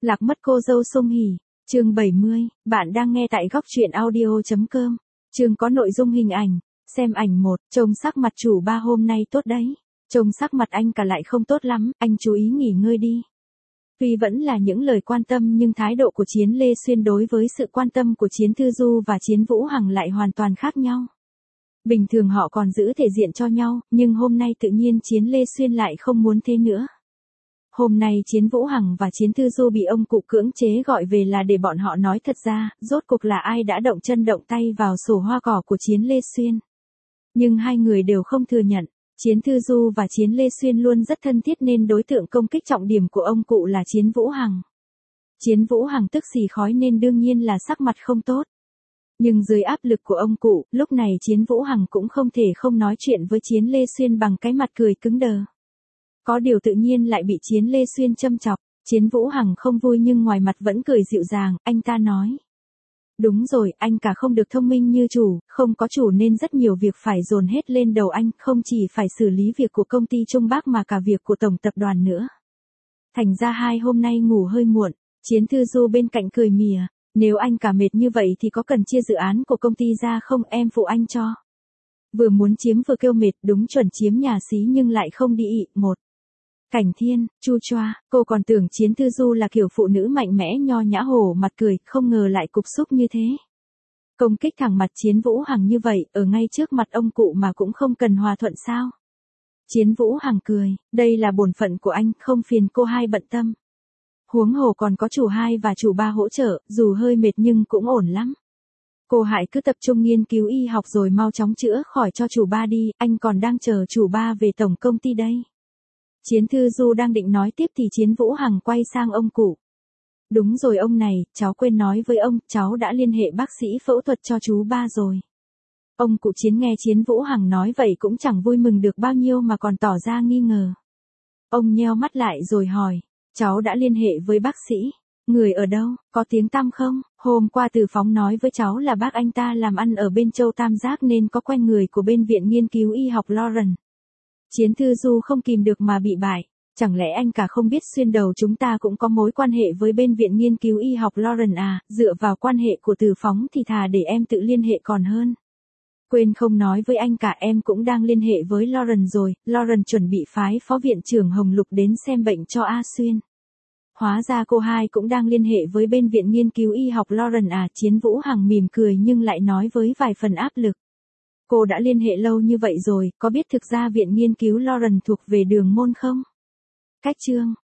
Lạc mất cô dâu Song Hỷ, chương 70, bạn đang nghe tại góc truyện audio.com. Chương có nội dung hình ảnh, xem ảnh 1, trông sắc mặt chủ ba hôm nay tốt đấy. Trông sắc mặt anh cả lại không tốt lắm, anh chú ý nghỉ ngơi đi. Tuy vẫn là những lời quan tâm nhưng thái độ của Chiến Lê Xuyên đối với sự quan tâm của Chiến Thư Du và Chiến Vũ Hằng lại hoàn toàn khác nhau. Bình thường họ còn giữ thể diện cho nhau, nhưng hôm nay tự nhiên Chiến Lê Xuyên lại không muốn thế nữa. Hôm nay Chiến Vũ Hằng và Chiến Thư Du bị ông cụ cưỡng chế gọi về là để bọn họ nói thật ra, rốt cuộc là ai đã động chân động tay vào sổ hoa cỏ của Chiến Lê Xuyên. Nhưng hai người đều không thừa nhận, Chiến Thư Du và Chiến Lê Xuyên luôn rất thân thiết nên đối tượng công kích trọng điểm của ông cụ là Chiến Vũ Hằng. Chiến Vũ Hằng tức xì khói nên đương nhiên là sắc mặt không tốt. Nhưng dưới áp lực của ông cụ, lúc này Chiến Vũ Hằng cũng không thể không nói chuyện với Chiến Lê Xuyên bằng cái mặt cười cứng đờ. Có điều tự nhiên lại bị Chiến Lê Xuyên châm chọc, Chiến Vũ Hằng không vui nhưng ngoài mặt vẫn cười dịu dàng, anh ta nói. Đúng rồi, anh cả không được thông minh như chủ, không có chủ nên rất nhiều việc phải dồn hết lên đầu anh, không chỉ phải xử lý việc của công ty Trung Bắc mà cả việc của tổng tập đoàn nữa. Thành ra hai hôm nay ngủ hơi muộn, Chiến Thư Du bên cạnh cười mỉa, nếu anh cả mệt như vậy thì có cần chia dự án của công ty ra không, em phụ anh cho. Vừa muốn chiếm vừa kêu mệt, đúng chuẩn chiếm nhà xí nhưng lại không đi ị, một. Cảnh Thiên, chu choa, cô còn tưởng Chiến Thư Du là kiểu phụ nữ mạnh mẽ nho nhã hổ mặt cười, không ngờ lại cục xúc như thế. Công kích thẳng mặt Chiến Vũ Hằng như vậy, ở ngay trước mặt ông cụ mà cũng không cần hòa thuận sao. Chiến Vũ Hằng cười, đây là bổn phận của anh, không phiền cô hai bận tâm. Huống hồ còn có chủ hai và chủ ba hỗ trợ, dù hơi mệt nhưng cũng ổn lắm. Cô hãy cứ tập trung nghiên cứu y học rồi mau chóng chữa khỏi cho chủ ba đi, anh còn đang chờ chủ ba về tổng công ty đây. Chiến Thư Du đang định nói tiếp thì Chiến Vũ Hằng quay sang ông cụ. Đúng rồi ông này, cháu quên nói với ông, cháu đã liên hệ bác sĩ phẫu thuật cho chú ba rồi. Ông cụ Chiến nghe Chiến Vũ Hằng nói vậy cũng chẳng vui mừng được bao nhiêu mà còn tỏ ra nghi ngờ. Ông nheo mắt lại rồi hỏi, cháu đã liên hệ với bác sĩ, người ở đâu, có tiếng tăm không? Hôm qua Từ Phóng nói với cháu là bác anh ta làm ăn ở bên Châu Tam Giác nên có quen người của bên Viện Nghiên cứu Y học Lawrence. Chiến Thư Du không kìm được mà bị bại, chẳng lẽ anh cả không biết xuyên đầu chúng ta cũng có mối quan hệ với bên Viện Nghiên cứu Y học Lawrence à, dựa vào quan hệ của Từ Phóng thì thà để em tự liên hệ còn hơn. Quên không nói với anh cả, em cũng đang liên hệ với Lawrence rồi, Lawrence chuẩn bị phái phó viện trưởng Hồng Lục đến xem bệnh cho A Xuyên. Hóa ra cô hai cũng đang liên hệ với bên Viện Nghiên cứu Y học Lawrence à, Chiến Vũ Hằng mỉm cười nhưng lại nói với vài phần áp lực. Cô đã liên hệ lâu như vậy rồi, có biết thực ra Viện Nghiên cứu Lawrence thuộc về Đường Môn không? Cách chương,